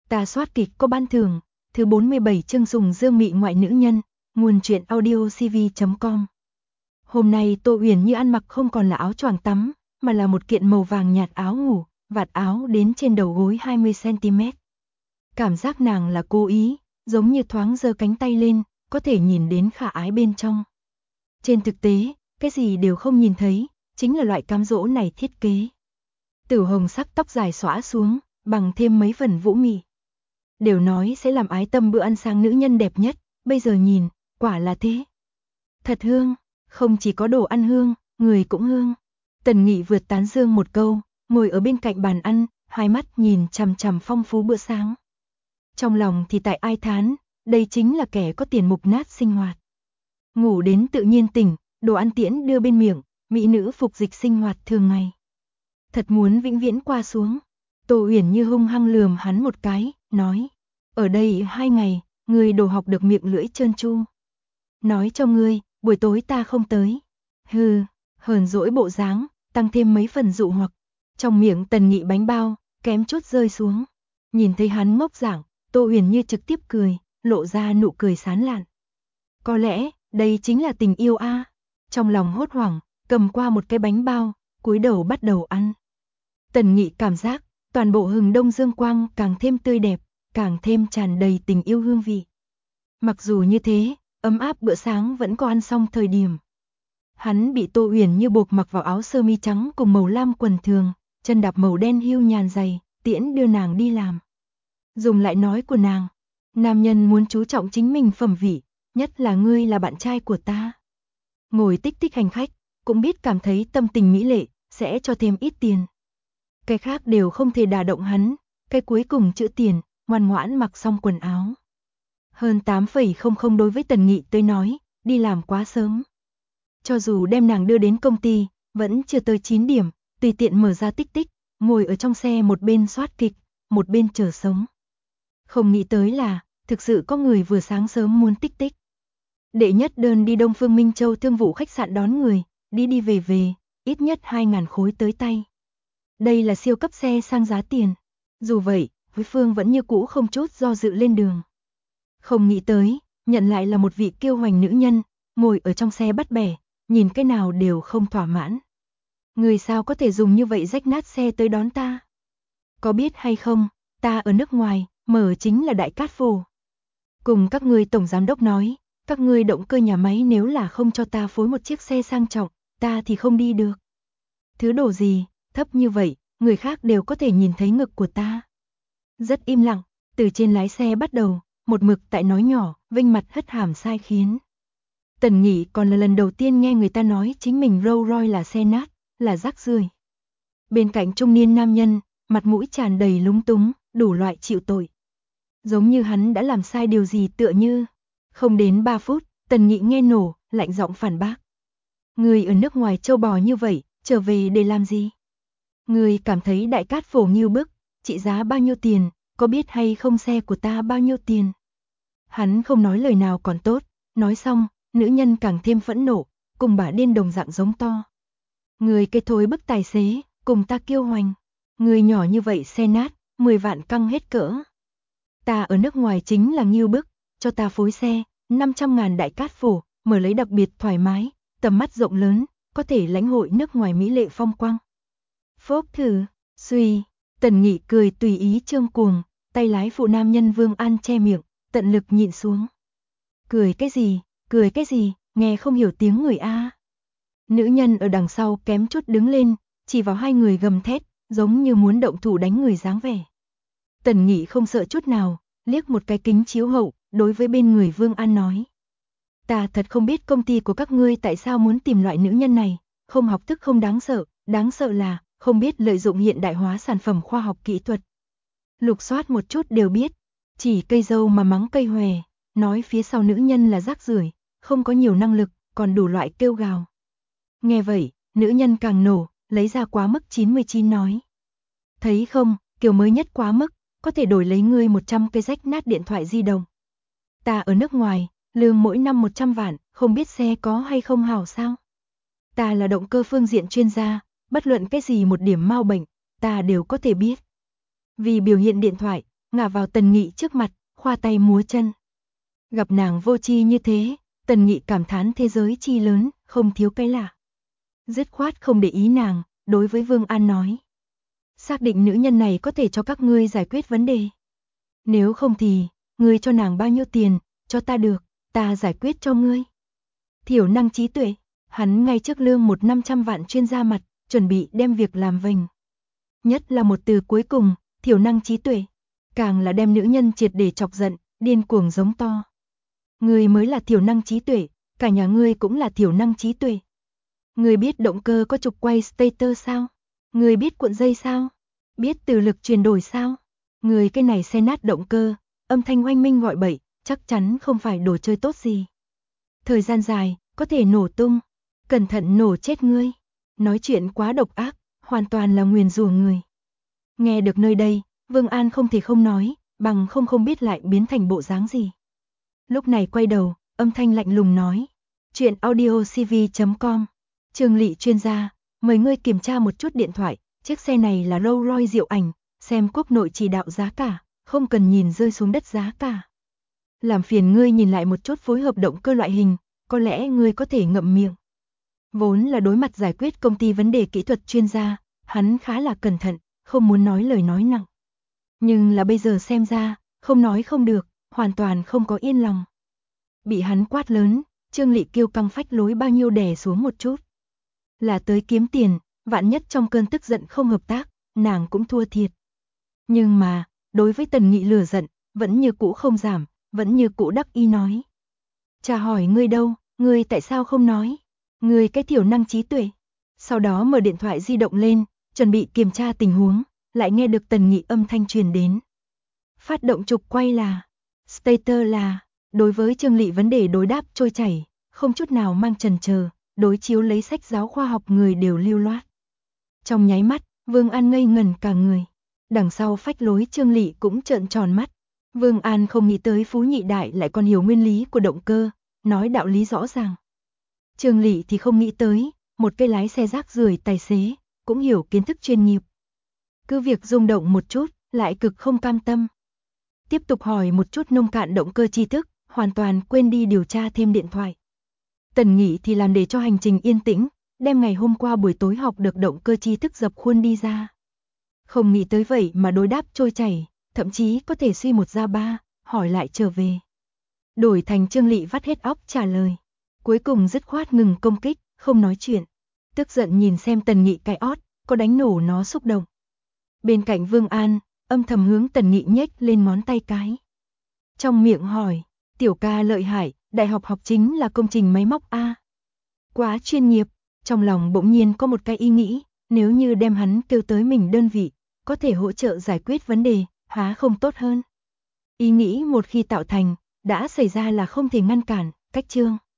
Ta soát kịch có ban thưởng, thứ 47 chương dùng dương mị ngoại nữ nhân, nguồn truyện audiocv.com. Hôm nay Tô Uyển Như ăn mặc không còn là áo choàng tắm, mà là một kiện màu vàng nhạt áo ngủ, vạt áo đến trên đầu gối 20cm. Cảm giác nàng là cố ý, giống như thoáng giơ cánh tay lên, có thể nhìn đến khả ái bên trong. Trên thực tế, cái gì đều không nhìn thấy, chính là loại cám dỗ này thiết kế. Tử hồng sắc tóc dài xõa xuống, bằng thêm mấy phần vũ mị. Đều nói sẽ làm ái tâm bữa ăn sáng nữ nhân đẹp nhất, bây giờ nhìn, quả là thế. Thật hương, không chỉ có đồ ăn hương, người cũng hương. Tần Nghị vượt tán dương một câu, ngồi ở bên cạnh bàn ăn, hai mắt nhìn chằm chằm phong phú bữa sáng. Trong lòng thì tại ai thán, đây chính là kẻ có tiền mục nát sinh hoạt. Ngủ đến tự nhiên tỉnh, đồ ăn tiễn đưa bên miệng, mỹ nữ phục dịch sinh hoạt thường ngày. Thật muốn vĩnh viễn qua xuống. Tô Uyển Như hung hăng lườm hắn một cái, nói, ở đây 2 ngày, ngươi đồ học được miệng lưỡi trơn tru. Nói cho ngươi, buổi tối ta không tới. Hừ, hờn dỗi bộ dáng, tăng thêm mấy phần dụ hoặc. Trong miệng Tần Nghị bánh bao, kém chút rơi xuống. Nhìn thấy hắn ngốc dạng, Tô Uyển Như trực tiếp cười, lộ ra nụ cười sán lạn. Có lẽ, đây chính là tình yêu a. Trong lòng hốt hoảng, cầm qua một cái bánh bao, cúi đầu bắt đầu ăn. Tần Nghị cảm giác, toàn bộ hừng đông dương quang càng thêm tươi đẹp, càng thêm tràn đầy tình yêu hương vị. Mặc dù như thế, ấm áp bữa sáng vẫn có ăn xong thời điểm. Hắn bị Tô Uyển Như buộc mặc vào áo sơ mi trắng cùng màu lam quần thường, chân đạp màu đen hưu nhàn dày, tiễn đưa nàng đi làm. Dùng lại nói của nàng, nam nhân muốn chú trọng chính mình phẩm vị, nhất là ngươi là bạn trai của ta. Ngồi tích tích hành khách, cũng biết cảm thấy tâm tình mỹ lệ, sẽ cho thêm ít tiền. Cái khác đều không thể đả động hắn, cái cuối cùng chữ tiền, ngoan ngoãn mặc xong quần áo. Hơn 8,00 đối với Tần Nghị tới nói, đi làm quá sớm. Cho dù đem nàng đưa đến công ty, vẫn chưa tới 9 điểm, tùy tiện mở ra tích tích, ngồi ở trong xe một bên soát kịch, một bên chờ sống. Không nghĩ tới là, thực sự có người vừa sáng sớm muốn tích tích. Đệ nhất đơn đi Đông Phương Minh Châu thương vụ khách sạn đón người, đi về, ít nhất 2.000 khối tới tay. Đây là siêu cấp xe sang giá tiền. Dù vậy, với Phương vẫn như cũ không chút do dự lên đường. Không nghĩ tới, nhận lại là một vị kiêu hoành nữ nhân, ngồi ở trong xe bắt bẻ, nhìn cái nào đều không thỏa mãn. Người sao có thể dùng như vậy rách nát xe tới đón ta? Có biết hay không, ta ở nước ngoài, mở chính là đại cát phô. Cùng các ngươi tổng giám đốc nói, các ngươi động cơ nhà máy nếu là không cho ta phối một chiếc xe sang trọng, ta thì không đi được. Thứ đồ gì, thấp như vậy, người khác đều có thể nhìn thấy ngực của ta. Rất im lặng, từ trên lái xe bắt đầu, một mực tại nói nhỏ, vênh mặt hất hàm sai khiến. Tần Nghị còn là lần đầu tiên nghe người ta nói chính mình Rolls Royce là xe nát, là rác rưởi. Bên cạnh trung niên nam nhân, mặt mũi tràn đầy lúng túng, đủ loại chịu tội. Giống như hắn đã làm sai điều gì tựa như. Không đến 3 phút, Tần Nghị nghe nổ, lạnh giọng phản bác. Người ở nước ngoài châu bò như vậy, trở về để làm gì? Người cảm thấy đại cát phổ Ngưu Bức, trị giá bao nhiêu tiền, có biết hay không xe của ta bao nhiêu tiền? Hắn không nói lời nào còn tốt, nói xong, nữ nhân càng thêm phẫn nộ, cùng bả điên đồng dạng giống to. Người cái thối bức tài xế, cùng ta kiêu hoành. Người nhỏ như vậy xe nát, 10 vạn căng hết cỡ. Ta ở nước ngoài chính là Ngưu Bức, cho ta phối xe, 500.000 đại cát phổ, mở lấy đặc biệt thoải mái, tầm mắt rộng lớn, có thể lãnh hội nước ngoài mỹ lệ phong quang. Phốp thử, suy, Tần Nghị cười tùy ý trương cuồng, tay lái phụ nam nhân Vương An che miệng, tận lực nhịn xuống. Cười cái gì, nghe không hiểu tiếng người a. Nữ nhân ở đằng sau kém chút đứng lên, chỉ vào hai người gầm thét, giống như muốn động thủ đánh người dáng vẻ. Tần Nghị không sợ chút nào, liếc một cái kính chiếu hậu, đối với bên người Vương An nói. Ta thật không biết công ty của các ngươi tại sao muốn tìm loại nữ nhân này, không học thức không đáng sợ là không biết lợi dụng hiện đại hóa sản phẩm khoa học kỹ thuật. Lục soát một chút đều biết, chỉ cây dâu mà mắng cây hòe, nói phía sau nữ nhân là rác rưởi, không có nhiều năng lực, còn đủ loại kêu gào. Nghe vậy, nữ nhân càng nổ, lấy ra quá mức 99 nói. Thấy không, kiểu mới nhất quá mức, có thể đổi lấy ngươi 100 cái rách nát điện thoại di động. Ta ở nước ngoài, lương mỗi năm 100 vạn, không biết xe có hay không hảo sao? Ta là động cơ phương diện chuyên gia, bất luận cái gì một điểm mau bệnh, ta đều có thể biết. Vì biểu hiện điện thoại, ngả vào Tần Nghị trước mặt, khoa tay múa chân. Gặp nàng vô tri như thế, Tần Nghị cảm thán thế giới chi lớn, không thiếu cái lạ. Dứt khoát không để ý nàng, đối với Vương An nói. Xác định nữ nhân này có thể cho các ngươi giải quyết vấn đề. Nếu không thì, ngươi cho nàng bao nhiêu tiền, cho ta được, ta giải quyết cho ngươi. Thiểu năng trí tuệ, hắn ngay trước lương 100-500 vạn chuyên gia mặt, chuẩn bị đem việc làm vênh. Nhất là một từ cuối cùng, thiểu năng trí tuệ, càng là đem nữ nhân triệt để chọc giận, điên cuồng giống to. Ngươi mới là thiểu năng trí tuệ, cả nhà ngươi cũng là thiểu năng trí tuệ. Ngươi biết động cơ có trục quay stator sao? Ngươi biết cuộn dây sao? Biết từ lực chuyển đổi sao? Ngươi cái này xe nát động cơ, âm thanh oanh minh gọi bậy, chắc chắn không phải đồ chơi tốt gì. Thời gian dài, có thể nổ tung, cẩn thận nổ chết ngươi. Nói chuyện quá độc ác, hoàn toàn là nguyền rủa người. Nghe được nơi đây, Vương An không thể không nói, bằng không biết lại biến thành bộ dáng gì. Lúc này quay đầu, âm thanh lạnh lùng nói. Chuyện audiocv.com. Trương Lị chuyên gia, mời ngươi kiểm tra một chút điện thoại, chiếc xe này là Rolls Royce Diệu Ảnh, xem quốc nội chỉ đạo giá cả, không cần nhìn rơi xuống đất giá cả. Làm phiền ngươi nhìn lại một chút phối hợp động cơ loại hình, có lẽ ngươi có thể ngậm miệng. Vốn là đối mặt giải quyết công ty vấn đề kỹ thuật chuyên gia, hắn khá là cẩn thận, không muốn nói lời nói nặng. Nhưng là bây giờ xem ra, không nói không được, hoàn toàn không có yên lòng. Bị hắn quát lớn, Trương Lị kiêu căng phách lối bao nhiêu đè xuống một chút. Là tới kiếm tiền, vạn nhất trong cơn tức giận không hợp tác, nàng cũng thua thiệt. Nhưng mà, đối với Tần Nghị lừa giận, vẫn như cũ không giảm, vẫn như cũ đắc ý nói. Chả hỏi ngươi đâu, ngươi tại sao không nói? Ngươi cái thiểu năng trí tuệ. Sau đó mở điện thoại di động lên, chuẩn bị kiểm tra tình huống, lại nghe được Tần Nghị âm thanh truyền đến. Phát động trục quay là, stator là, đối với Trương Lị vấn đề đối đáp trôi chảy, không chút nào mang chần chờ, đối chiếu lấy sách giáo khoa học người đều lưu loát. Trong nháy mắt, Vương An ngây ngẩn cả người. Đằng sau phách lối Trương Lị cũng trợn tròn mắt. Vương An không nghĩ tới Phú Nhị Đại lại còn hiểu nguyên lý của động cơ, nói đạo lý rõ ràng. Trương Lị thì không nghĩ tới, một cái lái xe rác rưởi tài xế, cũng hiểu kiến thức chuyên nghiệp. Cứ việc rung động một chút, lại cực không cam tâm. Tiếp tục hỏi một chút nông cạn động cơ tri thức, hoàn toàn quên đi điều tra thêm điện thoại. Tần Nghị thì làm để cho hành trình yên tĩnh, đem ngày hôm qua buổi tối học được động cơ tri thức dập khuôn đi ra. Không nghĩ tới vậy mà đối đáp trôi chảy, thậm chí có thể suy một ra ba, hỏi lại trở về. Đổi thành Trương Lị vắt hết óc trả lời. Cuối cùng dứt khoát ngừng công kích, không nói chuyện. Tức giận nhìn xem Tần Nghị cái ót, có đánh nổ nó xúc động. Bên cạnh Vương An, âm thầm hướng Tần Nghị nhếch lên ngón tay cái. Trong miệng hỏi, tiểu ca lợi hại, đại học học chính là công trình máy móc A. Quá chuyên nghiệp, trong lòng bỗng nhiên có một cái ý nghĩ, nếu như đem hắn kêu tới mình đơn vị, có thể hỗ trợ giải quyết vấn đề, há không tốt hơn. Ý nghĩ một khi tạo thành, đã xảy ra là không thể ngăn cản, cách chương.